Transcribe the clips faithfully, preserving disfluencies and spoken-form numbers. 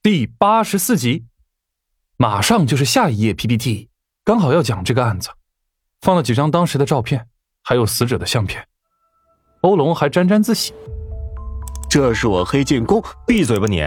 第八十四集，马上就是下一页 P P T， 刚好要讲这个案子，放了几张当时的照片，还有死者的相片。欧龙还沾沾自喜， 这是我黑进宫。 闭嘴吧你。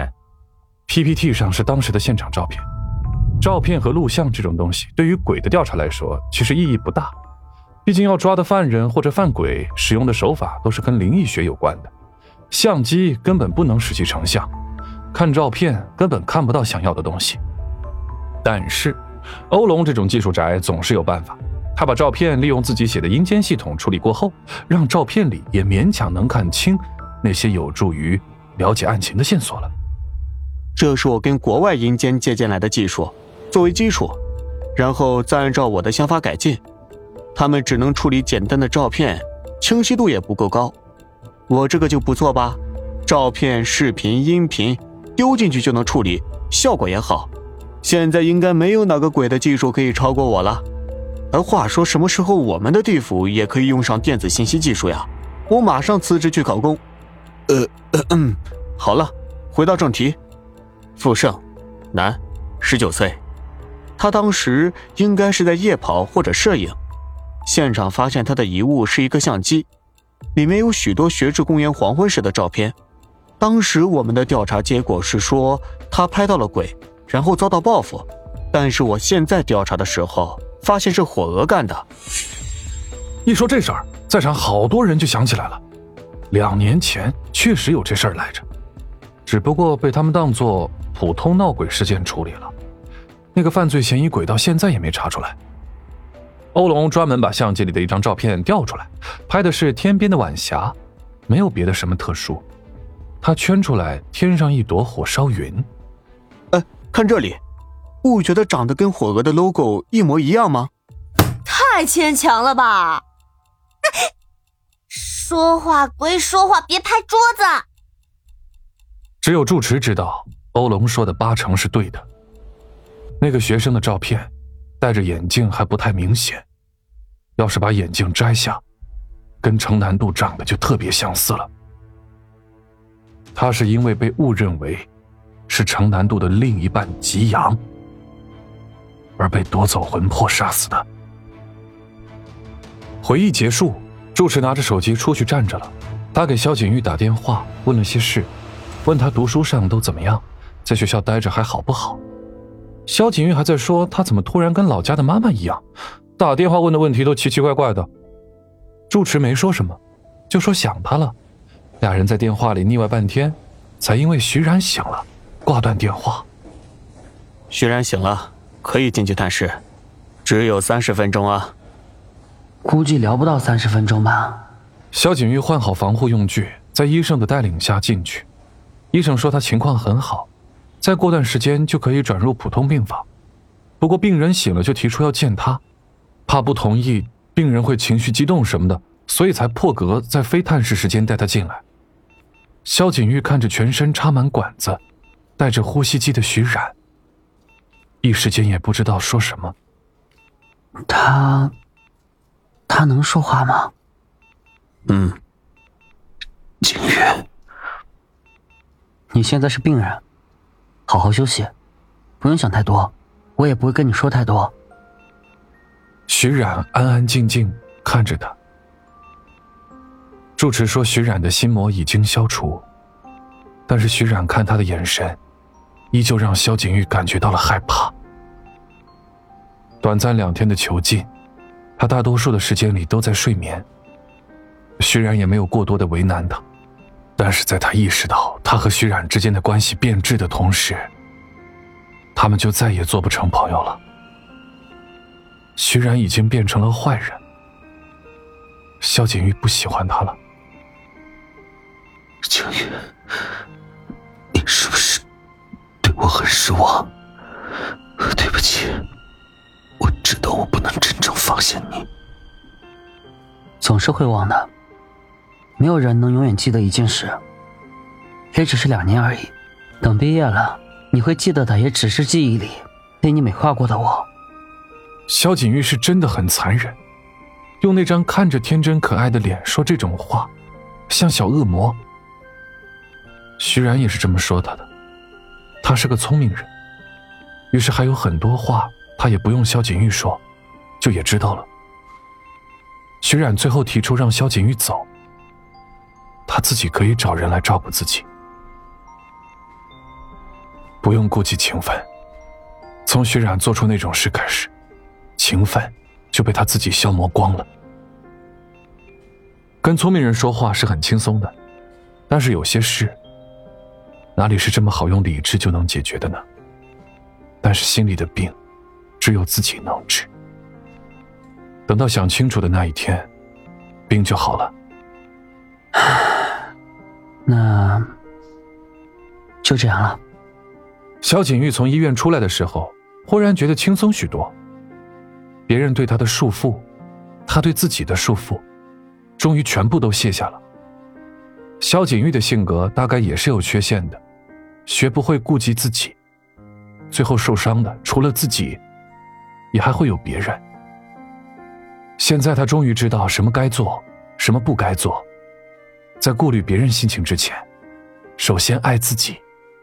P P T 上是当时的现场照片，照片和录像这种东西对于鬼的调查来说其实意义不大，毕竟要抓的犯人或者犯鬼使用的手法都是跟灵异学有关的，相机根本不能实际成像，看照片根本看不到想要的东西。但是欧龙这种技术宅总是有办法，他把照片利用自己写的阴间系统处理过后，让照片里也勉强能看清那些有助于了解案情的线索了。 这是我跟国外阴间借鉴来的技术作为基础，然后再按照我的想法改进。他们只能处理简单的照片，清晰度也不够高。我这个就不错吧，照片、视频、音频丢进去就能处理，效果也好。现在应该没有哪个鬼的技术可以超过我了。而话说，什么时候我们的地府也可以用上电子信息技术呀？我马上辞职去考公。呃，呃嗯，好了，回到正题。傅盛，男，十九岁，他当时应该是在夜跑或者摄影。现场发现他的遗物是一个相机，里面有许多学制公园黄昏时的照片。当时我们的调查结果是说他拍到了鬼，然后遭到报复，但是我现在调查的时候发现是火鹅干的。 一说这事儿，在场好多人就想起来了，两年前确实有这事儿来着，只不过被他们当作普通闹鬼事件处理了，那个犯罪嫌疑鬼到现在也没查出来。欧龙专门把相机里的一张照片调出来，拍的是天边的晚霞，没有别的什么特殊，他圈出来天上一朵火烧云。 呃，看这里，不觉得长得跟火鹅的 logo 一模一样吗？ 太牵强了吧！说话归说话，别拍桌子。 只有住持知道欧龙说的八成是对的。那个学生的照片戴着眼镜还不太明显，要是把眼镜摘下，跟程南渡长得就特别相似了。他是因为被误认为是程南渡的另一半吉阳，而被夺走魂魄杀死的。回忆结束，住持拿着手机出去站着了，他给萧景玉打电话问了些事，问他读书上都怎么样，在学校待着还好不好。萧景玉还在说他怎么突然跟老家的妈妈一样，打电话问的问题都奇奇怪怪的。住持没说什么，就说想他了。俩人在电话里腻歪半天，才因为徐然醒了挂断电话。 徐然醒了，可以进去探视，只有三十分钟啊。 估计聊不到三十分钟吧。 萧景玉换好防护用具，在医生的带领下进去。医生说他情况很好，再过段时间就可以转入普通病房。不过病人醒了就提出要见他，怕不同意病人会情绪激动什么的，所以才破格在非探视时间带他进来。萧景玉看着全身插满管子带着呼吸机的徐冉，一时间也不知道说什么。 他他能说话吗？ 嗯。 景玉，你现在是病人，好好休息，不用想太多，我也不会跟你说太多。 徐冉安安静静看着他。住持说徐冉的心魔已经消除，但是徐冉看他的眼神依旧让萧景玉感觉到了害怕。短暂两天的囚禁，他大多数的时间里都在睡眠，徐冉也没有过多的为难他，但是在他意识到他和徐冉之间的关系变质的同时，他们就再也做不成朋友了。徐冉已经变成了坏人，萧景玉不喜欢他了。 景玉，你是不是对我很失望？对不起，我知道我不能真正放下你。总是会忘的，没有人能永远记得一件事，也只是两年而已。等毕业了，你会记得的也只是记忆里被你美化过的我。 萧景玉是真的很残忍，用那张看着天真可爱的脸说这种话，像小恶魔。徐然也是这么说他的， 他是个聪明人，于是还有很多话他也不用萧景玉说，就也知道了。徐冉最后提出让萧景玉走，他自己可以找人来照顾自己，不用顾及情分。从徐冉做出那种事开始，情分就被他自己消磨光了。跟聪明人说话是很轻松的，但是有些事哪里是这么好用理智就能解决的呢？但是心里的病只有自己能治，等到想清楚的那一天，病就好了。 那就这样了。 萧景玉从医院出来的时候，忽然觉得轻松许多。别人对他的束缚，他对自己的束缚，终于全部都卸下了。萧景玉的性格大概也是有缺陷的，学不会顾及自己，最后受伤的除了自己，也还会有别人。现在他终于知道什么该做，什么不该做，在顾虑别人心情之前，首先爱自己。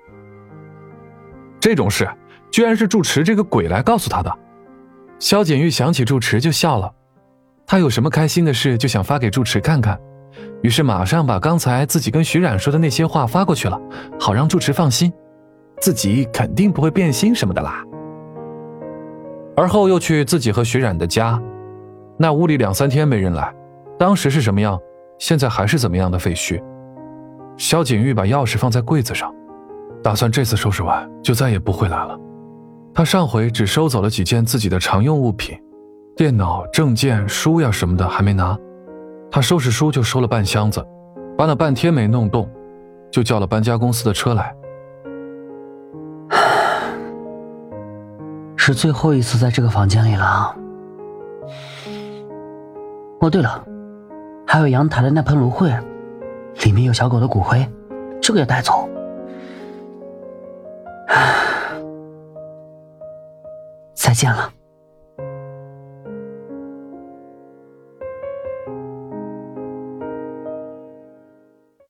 这种事居然是住持这个鬼来告诉他的。萧景玉想起住持就笑了，他有什么开心的事就想发给住持看看，于是马上把刚才自己跟徐冉说的那些话发过去了，好让住持放心，自己肯定不会变心什么的啦。而后又去自己和徐冉的家，那屋里两三天没人来，当时是什么样，现在还是怎么样的废墟。萧景玉把钥匙放在柜子上，打算这次收拾完就再也不会来了。他上回只收走了几件自己的常用物品，电脑、证件、书呀什么的还没拿，他收拾书就收了半箱子，搬了半天没弄动，就叫了搬家公司的车来。 是最后一次在这个房间里了。哦对了，还有阳台的那盆芦荟，里面有小狗的骨灰，这个也带走。再见了。